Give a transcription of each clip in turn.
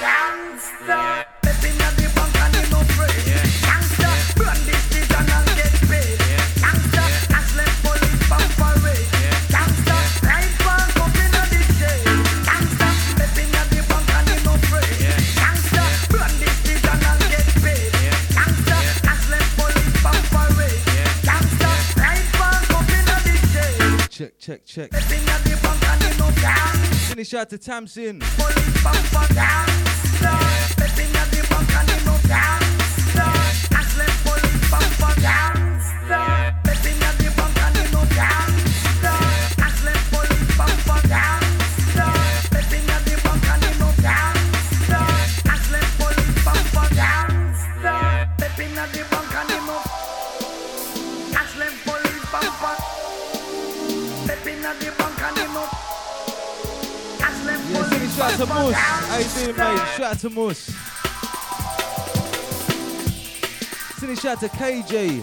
Gangsta, step inna the bank and him no afraid. Gangsta, run this season and get paid. Gangsta, cash left police from parade. Gangsta, ride back up inna the shade. Gangsta, step inna the bank and him no afraid. Gangsta, run this season and get paid. Gangsta, cash left police from parade. Gangsta, ride back up inna the shade. Check. Step inna the bank and him no gangsta. Finish out to Tamsin. Police bumper gangsta. Step inna the bank and him no gangsta. Cash left police bumper gangsta. Step inna the bank and him no gangsta. Cash left police bumper gangsta. Step inna the bank and him no gangsta. Cash left police bumper gangsta. Step inna the bank and him no. Cash left police bumper. Step inna the bank and him no. Yeah, sing shout out to Mus. How you doing, mate? Shout out to Mus. Sing shout out to KJ.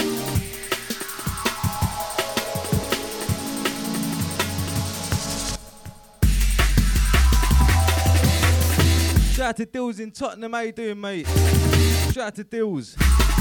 Shout out to Dills in Tottenham. How you doing, mate? Shout out to Dills.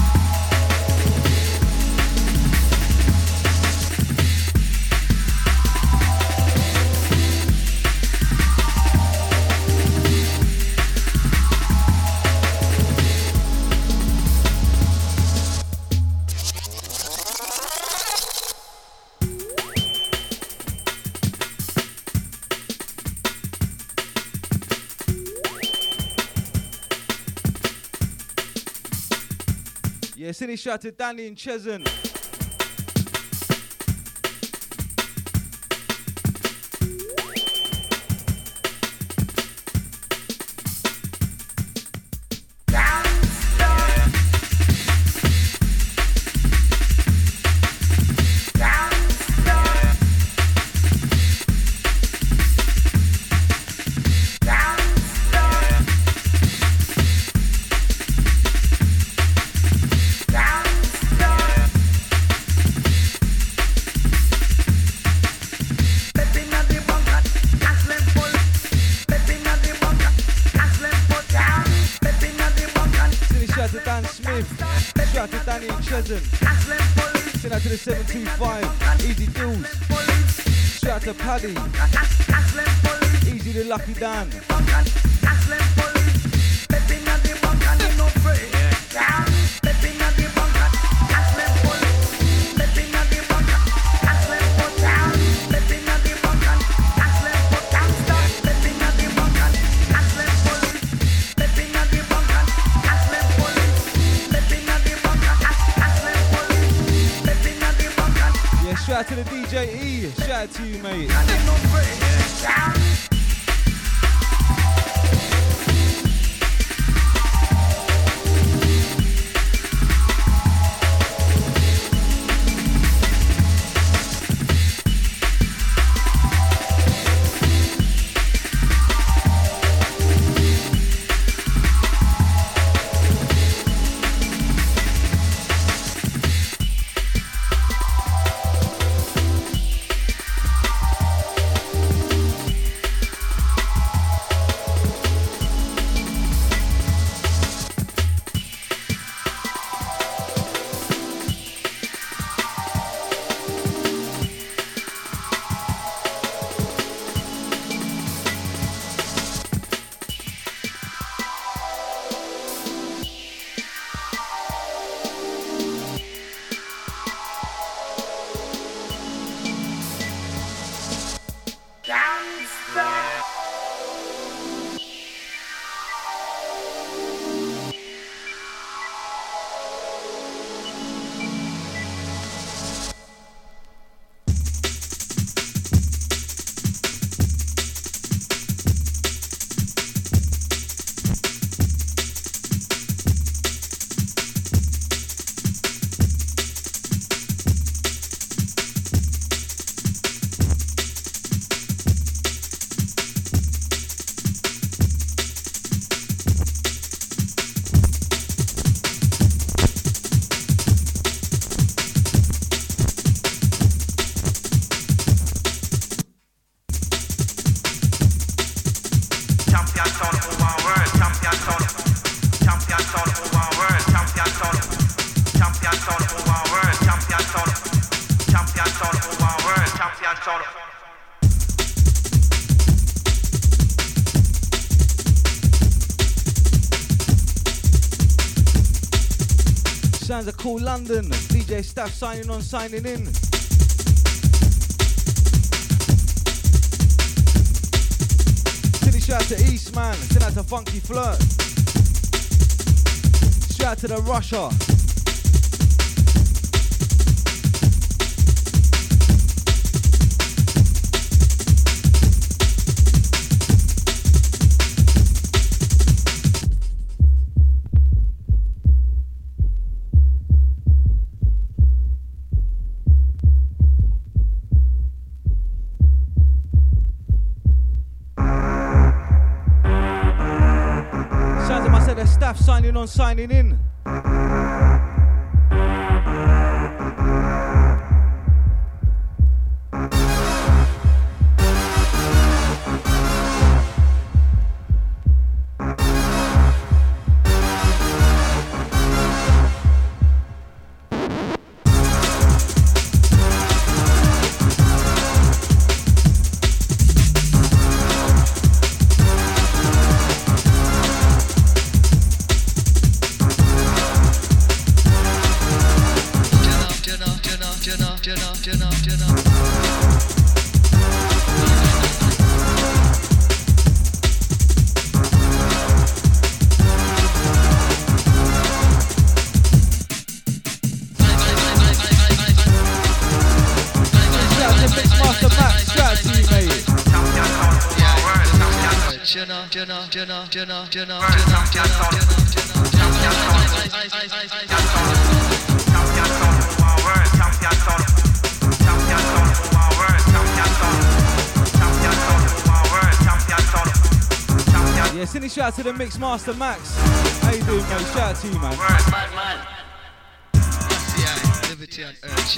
Yeah, send a shout to Danny and Chesson. Send out to the 725, Easy Dills. Shout out to Paddy, Easy the Lucky Dan. Shout out to the DJ E, shout out to you, mate. sounds of Cool London. DJ Staff signing on, signing in. Shout out to Eastman, send out to Funky Flirt. Shout out to the Russia. Signing on, signing in. Yeah, send a shout out to the Mixmaster Max. How you doing, mate? Shout out to you, man. Liberty on earth.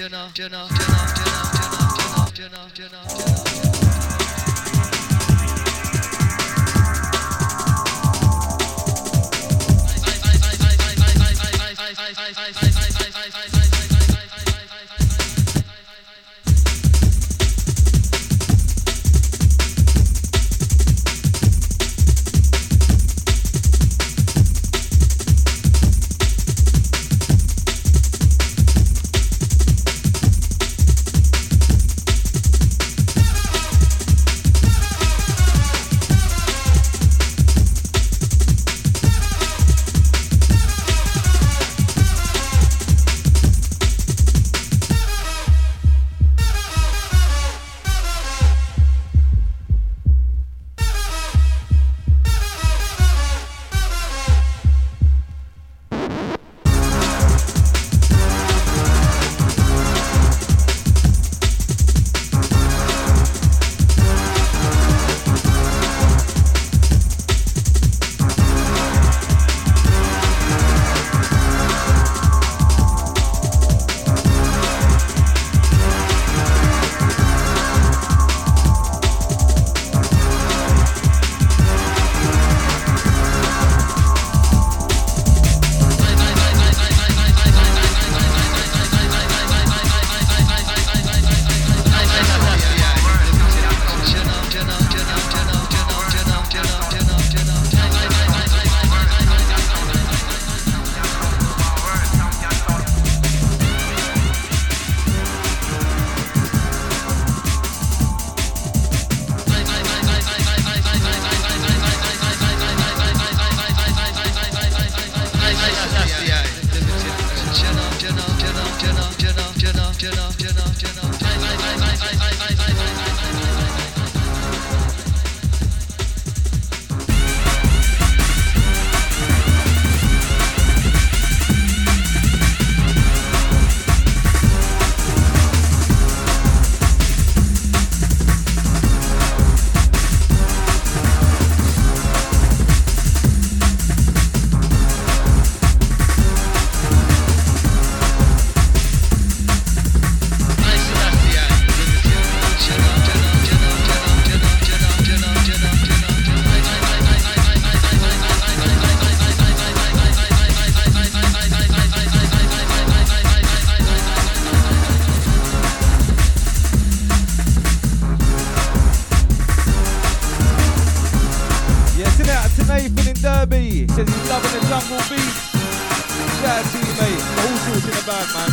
Derby says he's loving the jungle beat. Shout out to you, mate. Also intros in the bag, man.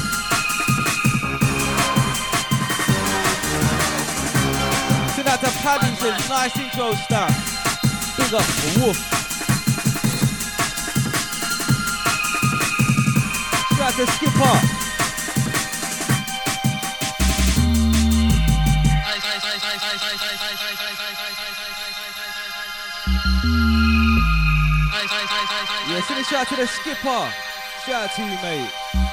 Send out to Paddy, says nice intro stuff. Big up, woof. Shout out to Skipper. Yeah, send a shout out to the Skipper. Shout out to you, mate.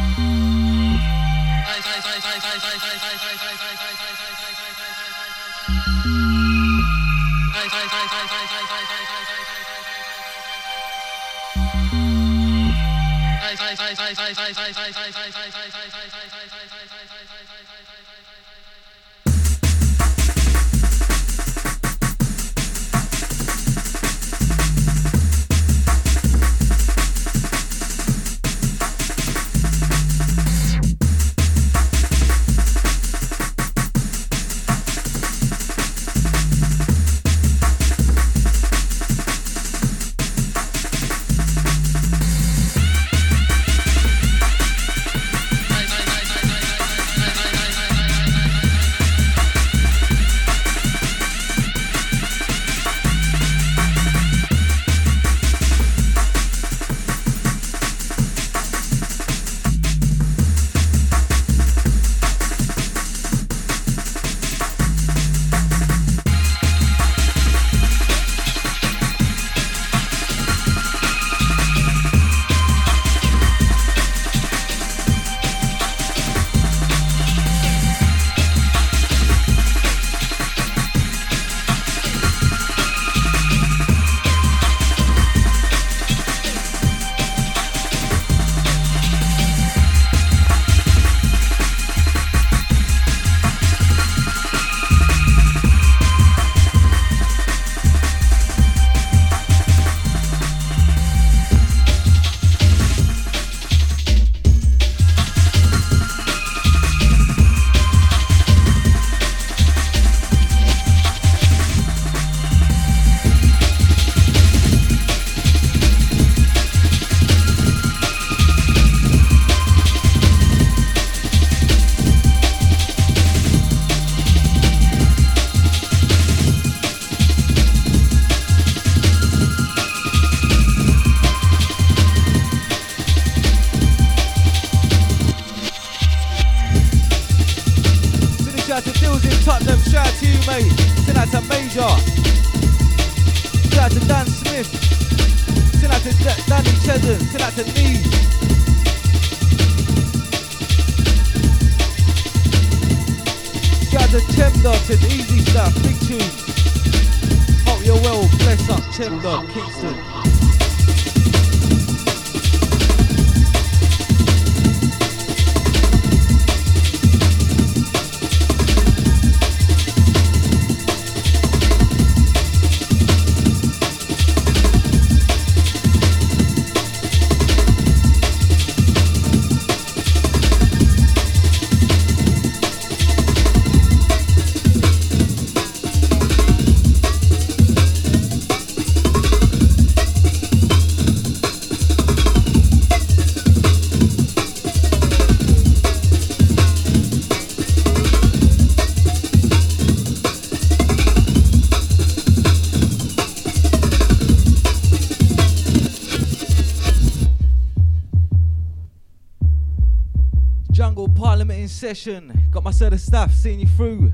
Session, got my set of staff seeing you through.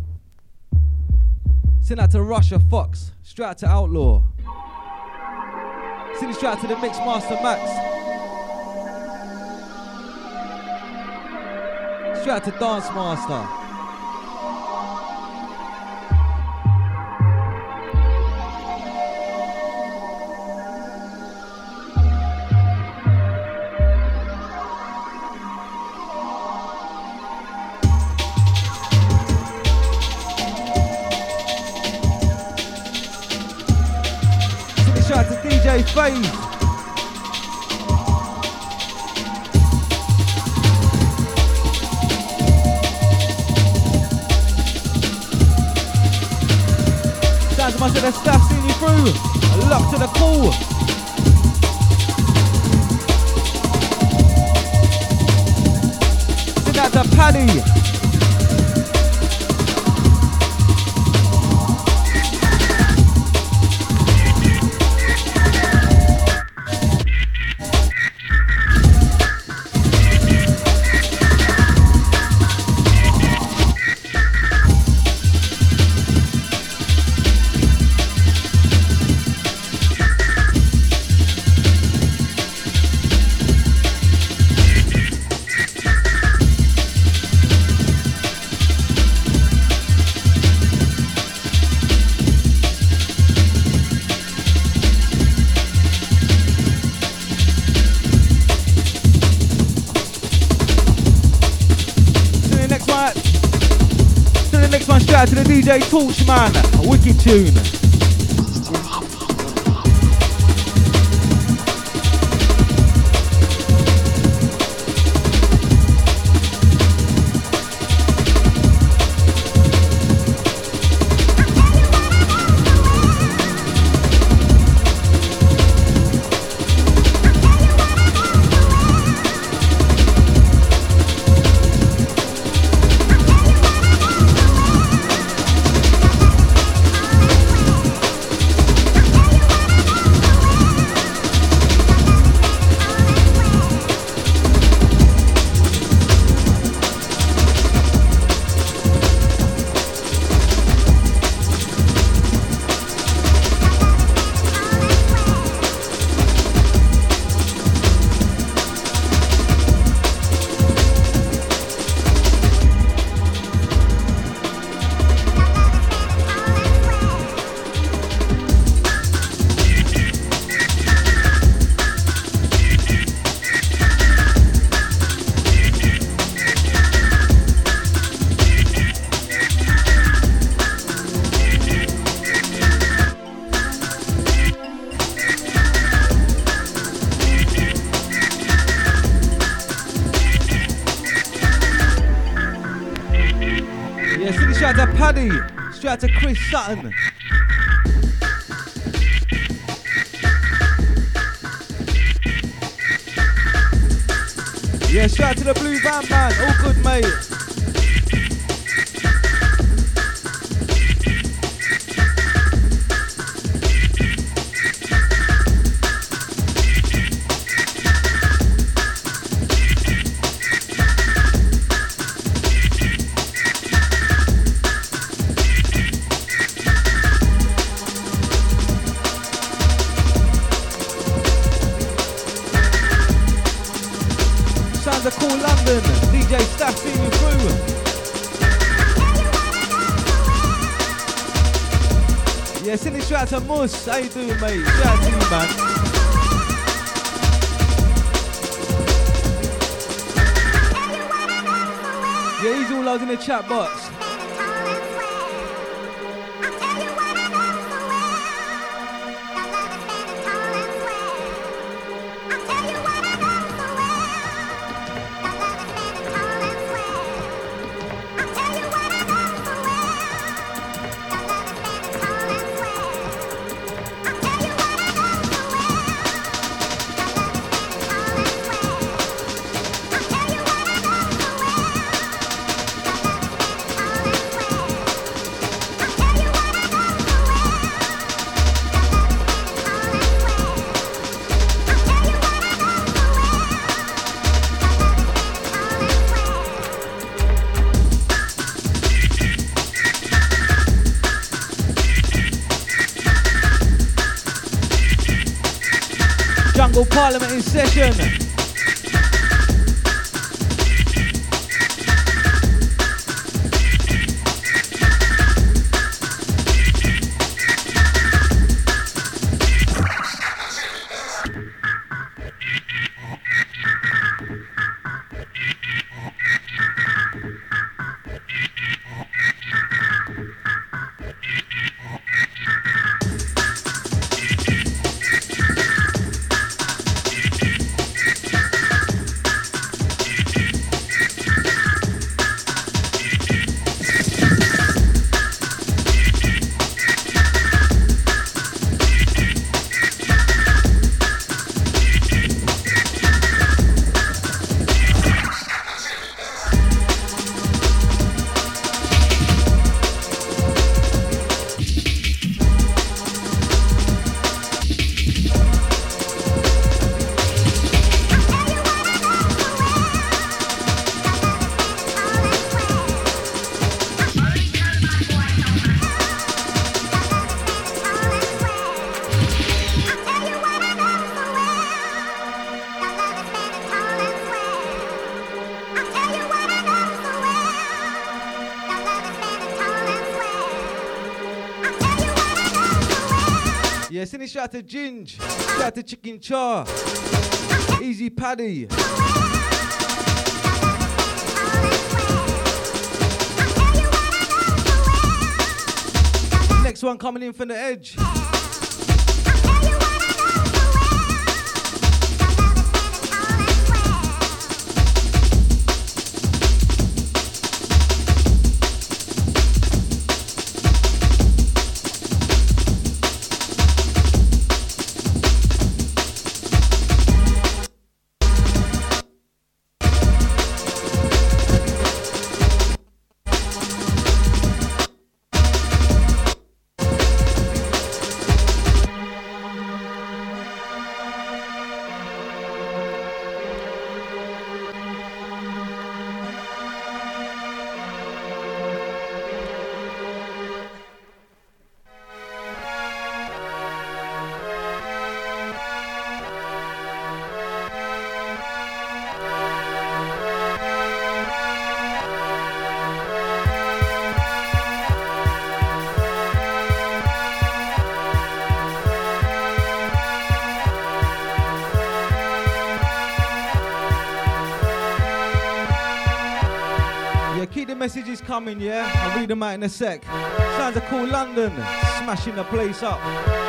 Send out to Russia Fox, straight out to Outlaw. Send it straight out to the Mix Master Max. Straight out to Dance Master. Phase. Sounds much of the staff seeing you through. Lock to the call. Paddy. Shout out to the DJ Torchman, a wicked tune. Shout out to Paddy. Shout out to Chris Sutton. Yeah, shout out to the Blue Van Man. All good, mate. DJ Staff seeing you through. Yeah, send it shout out to Mus. How you doing, mate? Shout out to you, man. Yeah, he's all loads in the chat box. Jungle Parliament in session. send a shout out to Ginge, shout out to Chicken Char, Easy Paddy. Next one coming in from the edge. Messages coming, yeah? I'll read them out in a sec. Sounds of Cool London, smashing the place up.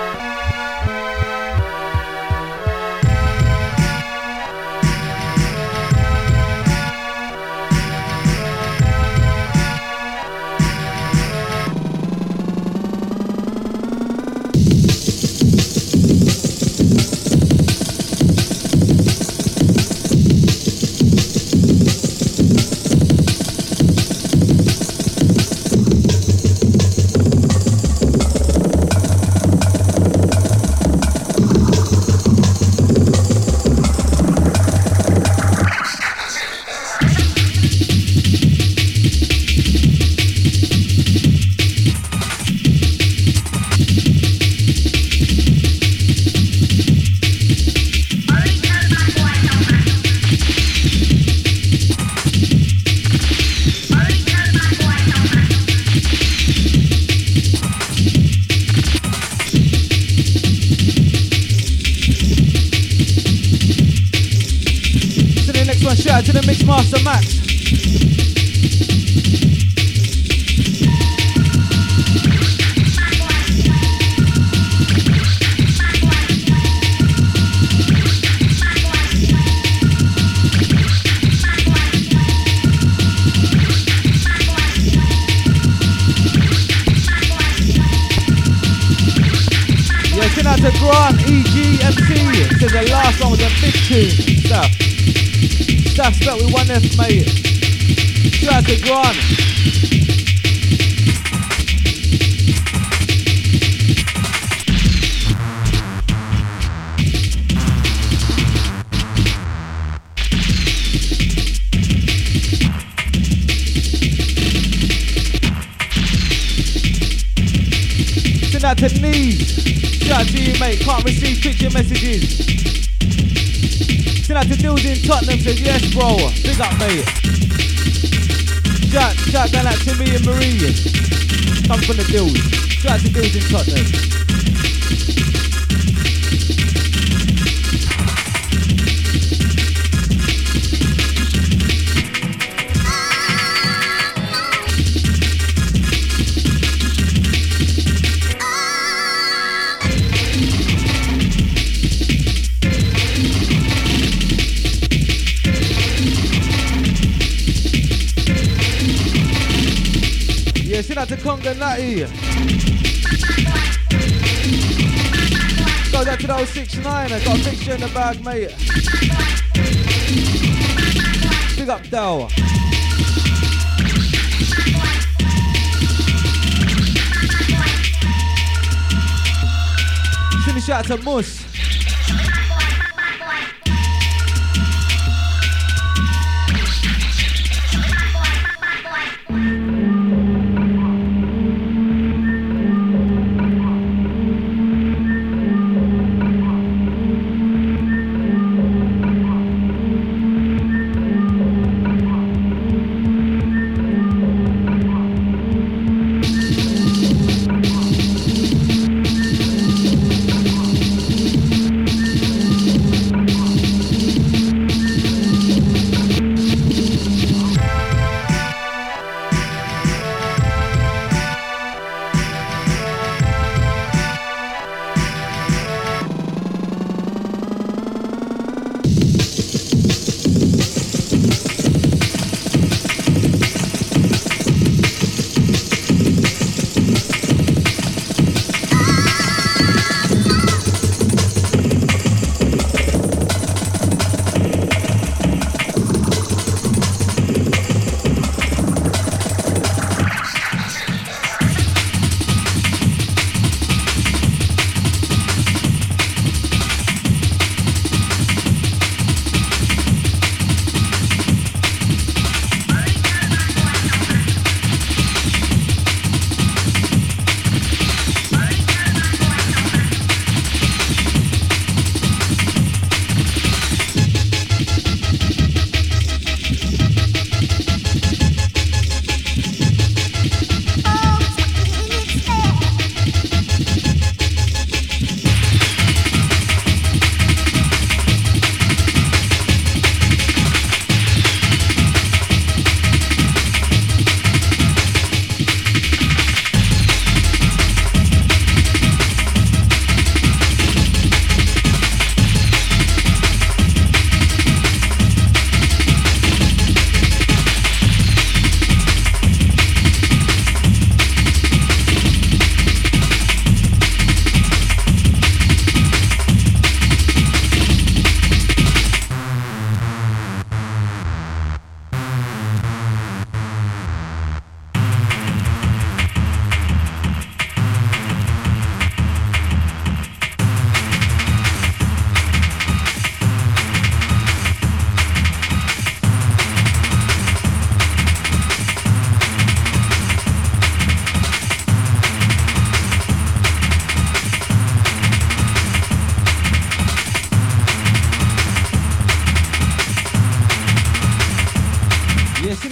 To the Mixmaster Max. Yeah, send out to Grant, EG, MC. Says the last one was a big tune. Stuff. Stuff spelt with one F, mate. Shout out to Grant. Send out to Knees. Shout out to you, mate. Can't receive picture messages. Send out to Dills in Tottenham, says yes bro, big up mate. Shout going out to me and Marie. Come from the Dills. Shout out to Dills in Tottenham. Send out to Conga Natty. Goes out to the 069. I got a picture in the bag, mate. Big up Dell. Send a shout out to Mus.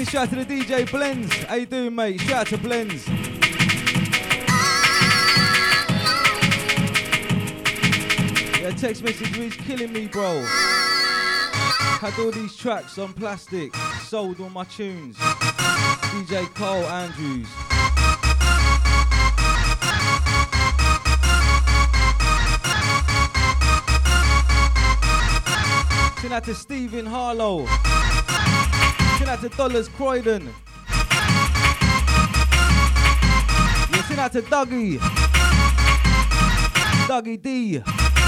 Shout out to the DJ Blends. How you doing, mate? Shout out to Blends. Yeah, text message reads, killing me, bro. Had all these tracks on plastic. Sold all my tunes. DJ Cole Andrews. Send out to Stephen Harlow. Send out to Dollars Croydon. Yeah, send out to Dougie. Dougie D.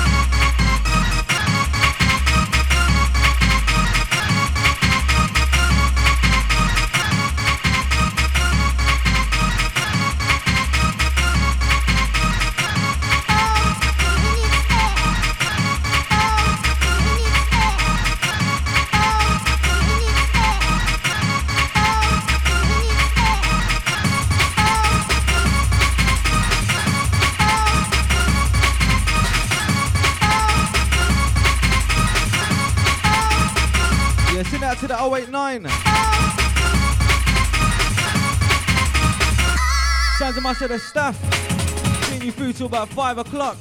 Send out to the 089. Sounds of my set of staff. Seeing you through till about 5 o'clock.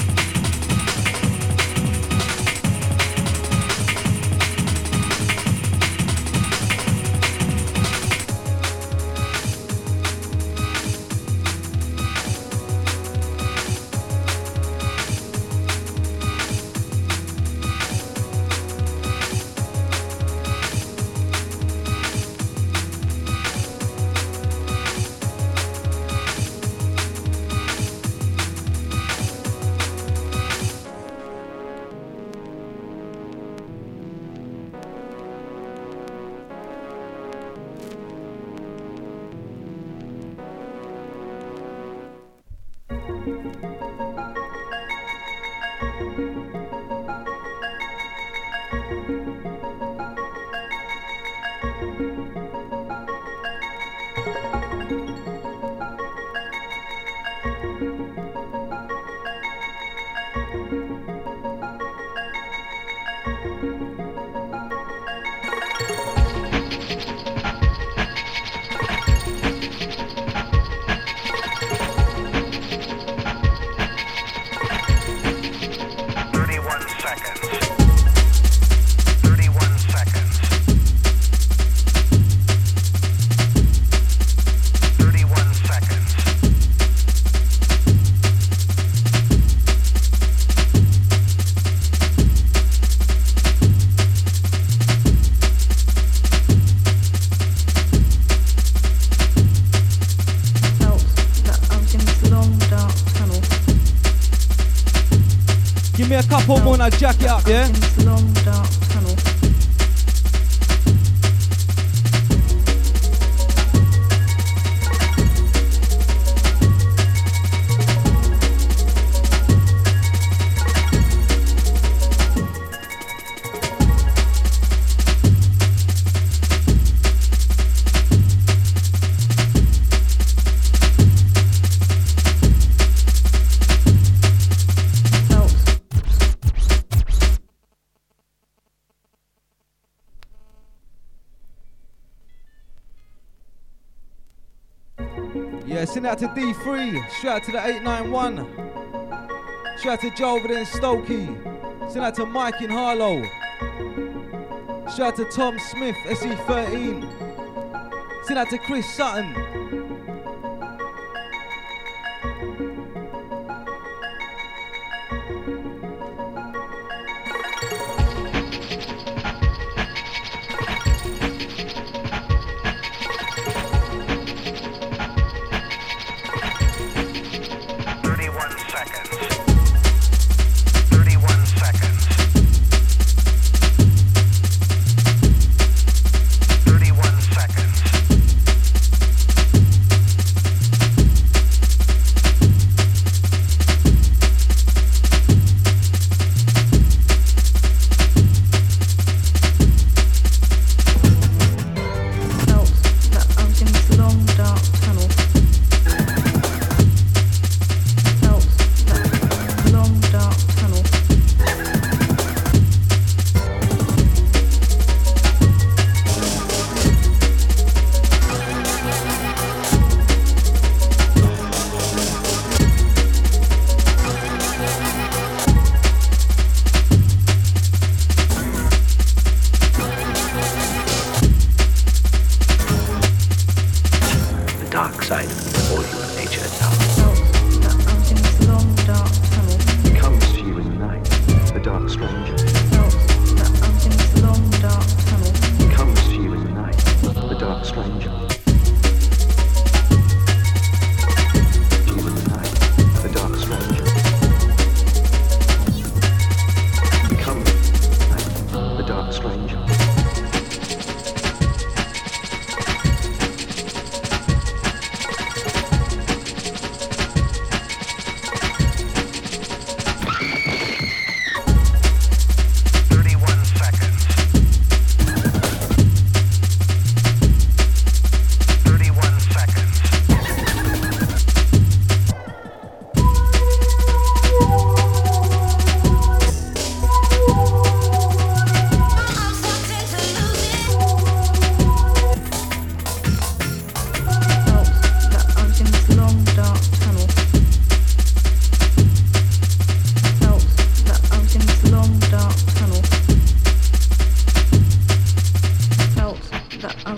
Couple more and I'll jack it up, yeah? Long dark tunnel. Send out to D3, shout out to the 891. Shout out to Joe over there in Stokey. Send out to Mike in Harlow. Shout out to Tom Smith, SE13. Send out to Chris Sutton.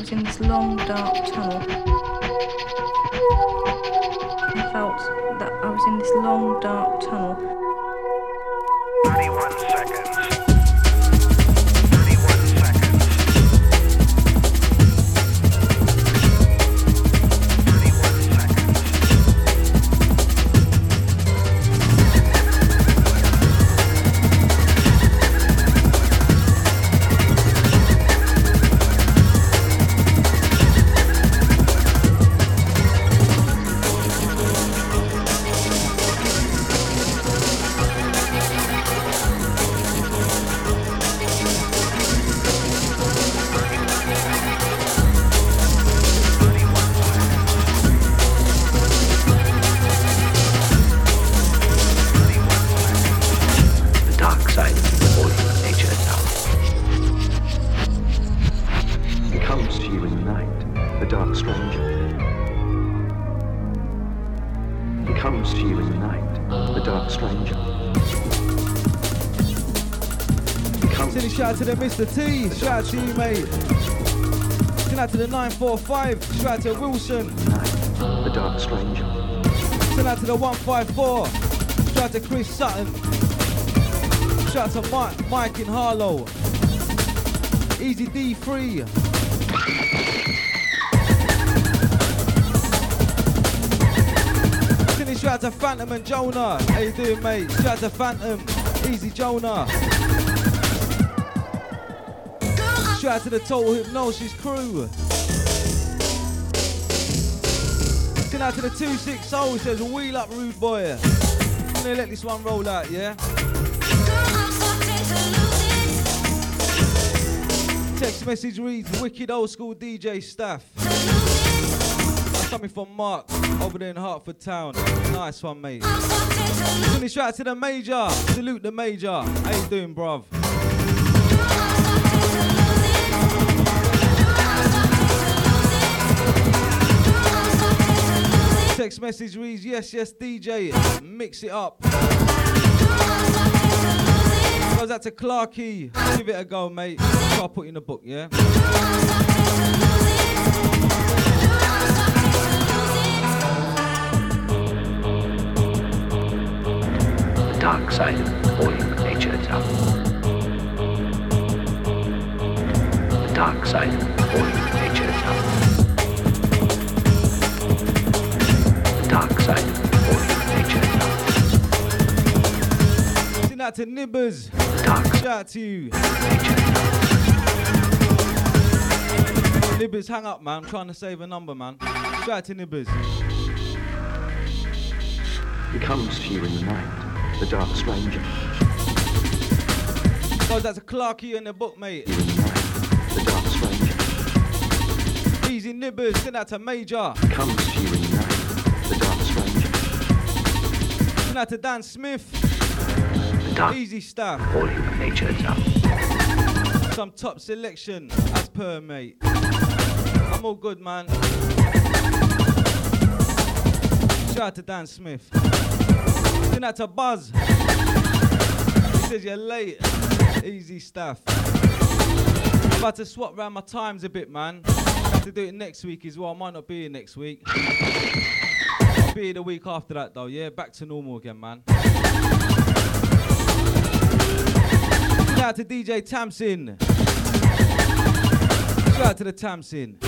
was in this long dark tunnel. I felt that I was in this long dark tunnel. 31 seconds. 31 seconds. 31 seconds. Shout out to the Mr. T, shout out to you, mate. Shout out to the 945, shout out to Wilson. The Dark Stranger. Shout out to the 154, shout out to Chris Sutton. Shout out to Mike in Harlow. Easy D3. Shout out to Phantom and Jonah. How you doing, mate? Shout out to Phantom, Easy Jonah. Shout out to the Total Hypnosis crew. Shout out to the 26 Soul, says wheel up rude boy. I'm gonna let this one roll out, yeah? Text message reads wicked old school DJ staff. That's coming from Mark over there in Hertford Town. Nice one, mate. Shout out to the Major. Salute the Major. How you doing, bruv? Text message reads, yes, DJ, mix it up. Goes out to Clarky, give it a go, mate. I'll put in the book, yeah? The dark side of all human nature is out. The dark side of all human nature is out. Dark side of all human nature is out. Send out to Nibbers. Dark shout out to you. Nibbers, hang up, man. I'm trying to save a number, man. Shout out to Nibbers. He comes to you in the night, the Dark Stranger. Guys, that's a Clarky in the book, mate. You in the night, the Dark Stranger. Easy Nibbers, send out to Major. He comes to you in the night, the Dark Stranger. Send out to Dan Smith. The dark Easy stuff. All human nature is out. Some top selection as per, mate. I'm all good, man. Shout out to Dan Smith. Send out to Buzz. He says you're late. Easy stuff. I'm about to swap around my times a bit, man. I have to do it next week as well. I might not be here next week. I'll be here the week after that, though, yeah? Back to normal again, man. Shout out to DJ Tamsin. Shout out to the Tamsin.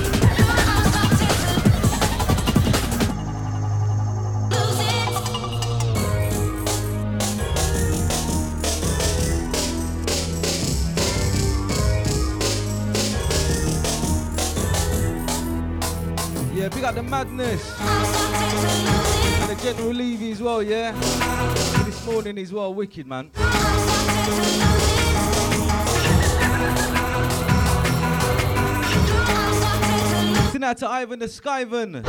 Yeah, big up the Madness. And the General Levy as well, yeah? And this morning as well, wicked, man. Send out to Ivan the Skyvan.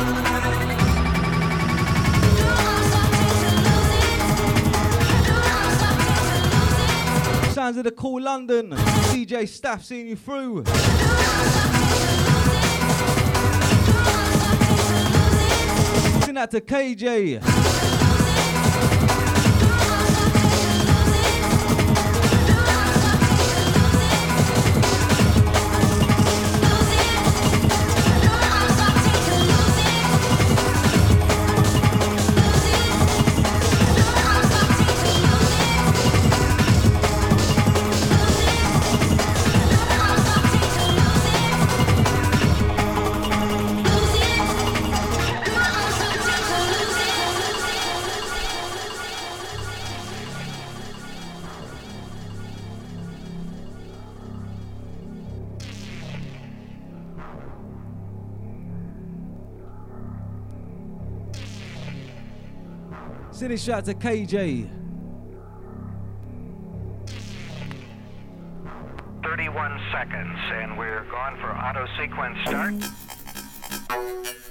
Sounds of the Cool London. DJ Staff seeing you through. Send out to KJ. Send a shout to KJ. 31 seconds, and we're gone for auto sequence start.